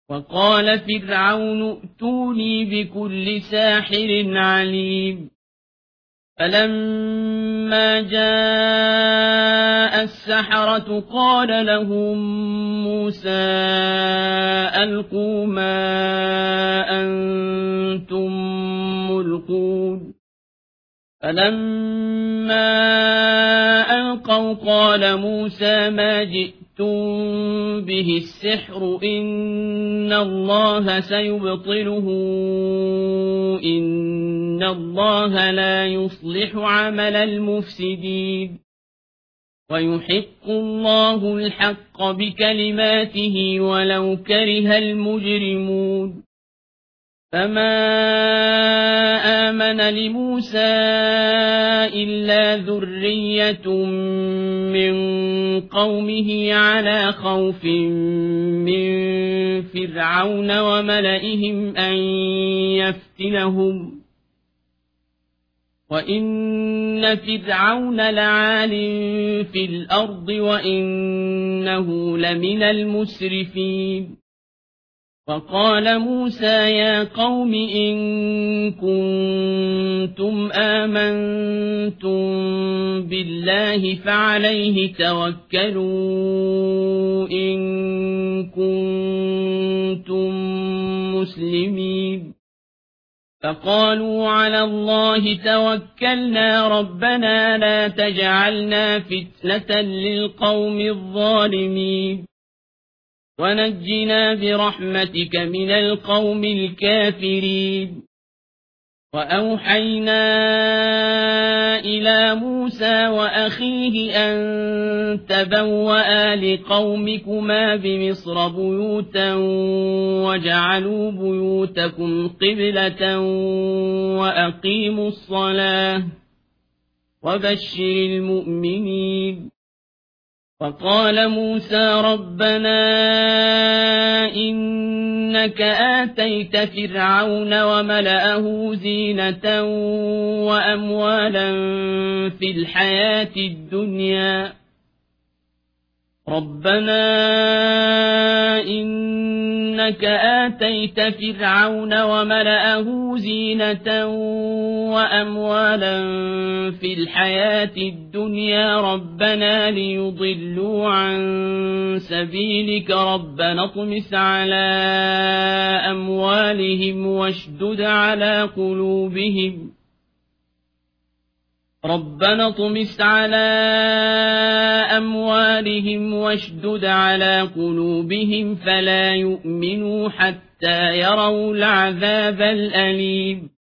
وقال فرعون ائتوني بكل ساحر عليم فلما جاء السحرة قال لهم موسى ألقوا ما أنتم ملقون فلما ألقوا قال موسى ما جئتم به السحر إن الله سيبطله إن الله لا يصلح عمل المفسدين ويحق الله الحق بكلماته ولو كره المجرمون فما آمن لموسى إلا ذرية من قومه على خوف من فرعون وملئهم أن يفتنهم وإن فرعون لعال في الأرض وإنه لمن المسرفين وقال موسى يا قوم إن كنتم آمنتم بالله فعليه توكلوا إن كنتم مسلمين فقالوا على الله توكلنا ربنا لا تجعلنا فتنة للقوم الظالمين ونجنا برحمتك من القوم الكافرين وأوحينا إلى موسى وأخيه أن تبوأ لقومكما بمصر بيوتا وجعلوا بيوتكم قبلة وأقيموا الصلاة وبشر المؤمنين وقال موسى ربنا إنك آتيت فرعون وملأه زينة وأموالا في الحياة الدنيا ربنا إنك آتيت فرعون وملأه زينة وأموالا في الحياة الدنيا ربنا ليضلوا عن سبيلك ربنا اطمس على أموالهم واشدد على قلوبهم ربنا اطمس على أموالهم واشدد على قلوبهم فلا يؤمنوا حتى يروا العذاب الأليم